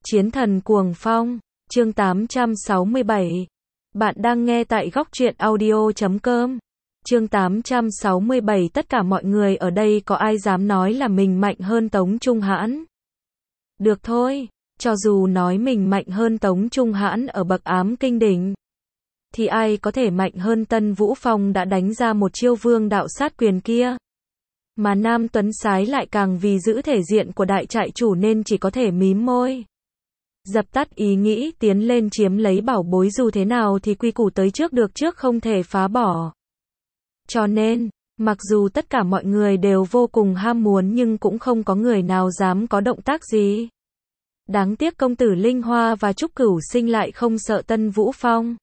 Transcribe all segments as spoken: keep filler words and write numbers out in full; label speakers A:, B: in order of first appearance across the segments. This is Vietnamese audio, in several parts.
A: Chiến thần cuồng phong, chương tám trăm sáu mươi bảy. Bạn đang nghe tại góc truyện audio chấm com. Chương tám trăm sáu mươi bảy. Tất cả mọi người ở đây có ai dám nói là mình mạnh hơn Tống Trung Hãn? Được thôi, cho dù nói mình mạnh hơn Tống Trung Hãn ở bậc ám kinh đỉnh, thì ai có thể mạnh hơn Tân Vũ Phong đã đánh ra một chiêu vương đạo sát quyền kia. Mà Nam Tuấn Sái lại càng vì giữ thể diện của đại trại chủ nên chỉ có thể mím môi. Dập tắt ý nghĩ tiến lên chiếm lấy bảo bối, dù thế nào thì quy củ tới trước được trước không thể phá bỏ. Cho nên, mặc dù tất cả mọi người đều vô cùng ham muốn nhưng cũng không có người nào dám có động tác gì. Đáng tiếc công tử Linh Hoa và Trúc Cửu Sinh lại không sợ Tân Vũ Phong.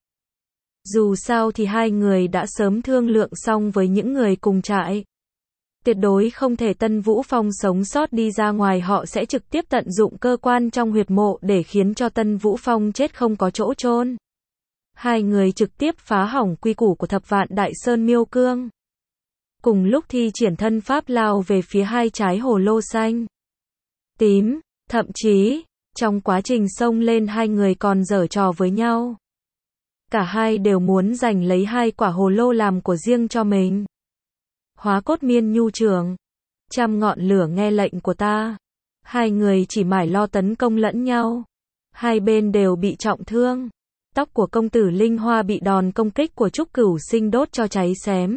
A: Dù sao thì hai người đã sớm thương lượng xong với những người cùng trại. Tuyệt đối không thể Tân Vũ Phong sống sót đi ra ngoài, họ sẽ trực tiếp tận dụng cơ quan trong huyệt mộ để khiến cho Tân Vũ Phong chết không có chỗ chôn. Hai người trực tiếp phá hỏng quy củ của Thập Vạn Đại Sơn Miêu Cương. Cùng lúc thi triển thân pháp lao về phía hai trái hồ lô xanh, tím, thậm chí, trong quá trình xông lên hai người còn giở trò với nhau. Cả hai đều muốn giành lấy hai quả hồ lô làm của riêng cho mình. Hóa cốt miên nhu trường, trăm ngọn lửa nghe lệnh của ta. Hai người chỉ mải lo tấn công lẫn nhau. Hai bên đều bị trọng thương. Tóc của công tử Linh Hoa bị đòn công kích của Trúc Cửu Sinh đốt cho cháy xém.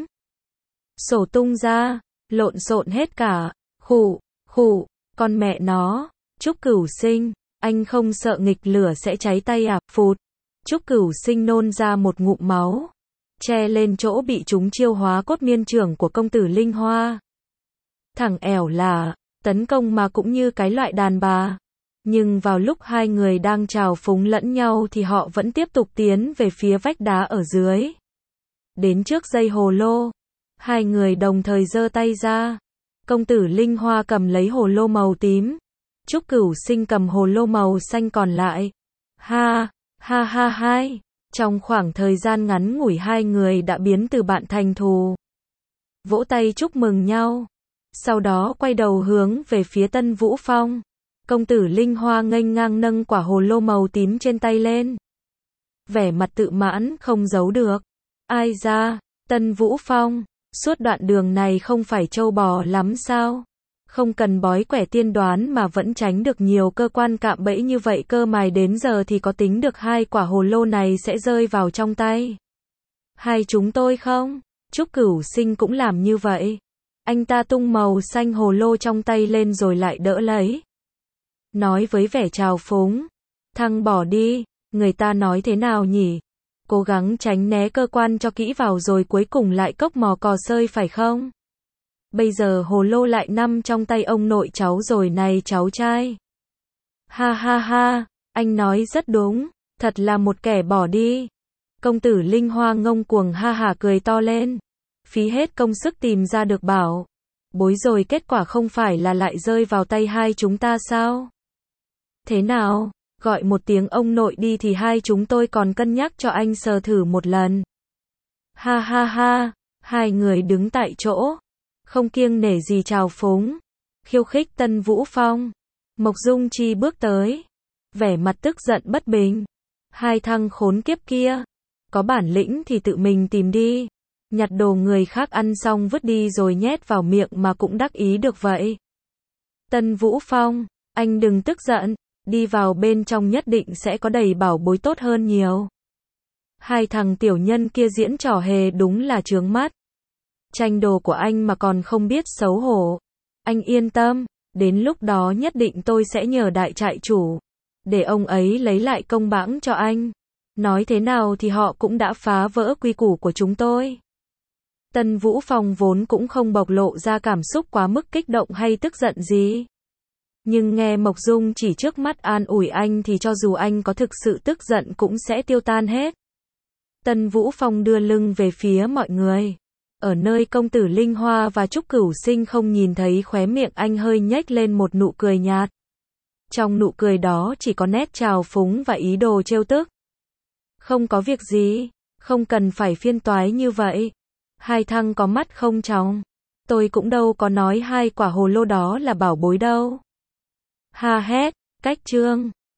A: Sổ tung ra, lộn xộn hết cả. Khụ, khụ, con mẹ nó. Trúc Cửu Sinh, anh không sợ nghịch lửa sẽ cháy tay à? Phụt. Trúc Cửu Sinh nôn ra một ngụm máu, che lên chỗ bị trúng chiêu hóa cốt miên trưởng của công tử Linh Hoa. Thằng ẻo là, tấn công mà cũng như cái loại đàn bà. Nhưng vào lúc hai người đang trào phúng lẫn nhau thì họ vẫn tiếp tục tiến về phía vách đá ở dưới. Đến trước dây hồ lô, hai người đồng thời giơ tay ra. Công tử Linh Hoa cầm lấy hồ lô màu tím, Trúc Cửu Sinh cầm hồ lô màu xanh còn lại. Ha, ha ha hai. Trong khoảng thời gian ngắn ngủi hai người đã biến từ bạn thành thù. Vỗ tay chúc mừng nhau. Sau đó quay đầu hướng về phía Tân Vũ Phong. Công tử Linh Hoa nghênh ngang nâng quả hồ lô màu tím trên tay lên. Vẻ mặt tự mãn không giấu được. Ai ra, Tân Vũ Phong, suốt đoạn đường này không phải trâu bò lắm sao? Không cần bói quẻ tiên đoán mà vẫn tránh được nhiều cơ quan cạm bẫy như vậy cơ, mài đến giờ thì có tính được hai quả hồ lô này sẽ rơi vào trong tay hai chúng tôi không? Trúc Cửu Sinh cũng làm như vậy. Anh ta tung màu xanh hồ lô trong tay lên rồi lại đỡ lấy. Nói với vẻ trào phúng. Thằng bỏ đi, người ta nói thế nào nhỉ? Cố gắng tránh né cơ quan cho kỹ vào rồi cuối cùng lại cốc mò cò sơi phải không? Bây giờ hồ lô lại nằm trong tay ông nội cháu rồi này cháu trai. Ha ha ha, anh nói rất đúng, thật là một kẻ bỏ đi. Công tử Linh Hoa ngông cuồng ha hả cười to lên. Phí hết công sức tìm ra được bảo bối rồi kết quả không phải là lại rơi vào tay hai chúng ta sao? Thế nào, gọi một tiếng ông nội đi thì hai chúng tôi còn cân nhắc cho anh sờ thử một lần. Ha ha ha, hai người đứng tại chỗ, không kiêng nể gì trào phúng, khiêu khích Tân Vũ Phong. Mộc Dung Chi bước tới, vẻ mặt tức giận bất bình. Hai thằng khốn kiếp kia, có bản lĩnh thì tự mình tìm đi, nhặt đồ người khác ăn xong vứt đi rồi nhét vào miệng mà cũng đắc ý được vậy. Tân Vũ Phong, anh đừng tức giận, đi vào bên trong nhất định sẽ có đầy bảo bối tốt hơn nhiều. Hai thằng tiểu nhân kia diễn trò hề đúng là chướng mắt. Tranh đồ của anh mà còn không biết xấu hổ. Anh yên tâm, đến lúc đó nhất định tôi sẽ nhờ đại trại chủ, để ông ấy lấy lại công bẵng cho anh. Nói thế nào thì họ cũng đã phá vỡ quy củ của chúng tôi. Tân Vũ Phong vốn cũng không bộc lộ ra cảm xúc quá mức kích động hay tức giận gì. Nhưng nghe Mộc Dung chỉ trước mắt an ủi anh thì cho dù anh có thực sự tức giận cũng sẽ tiêu tan hết. Tân Vũ Phong đưa lưng về phía mọi người. Ở nơi công tử Linh Hoa và Trúc Cửu Sinh không nhìn thấy, khóe miệng anh hơi nhếch lên một nụ cười nhạt. Trong nụ cười đó chỉ có nét trào phúng và ý đồ trêu tức. Không có việc gì, không cần phải phiên toái như vậy. Hai thằng có mắt không tròng. Tôi cũng đâu có nói hai quả hồ lô đó là bảo bối đâu. Ha hét, cách chương.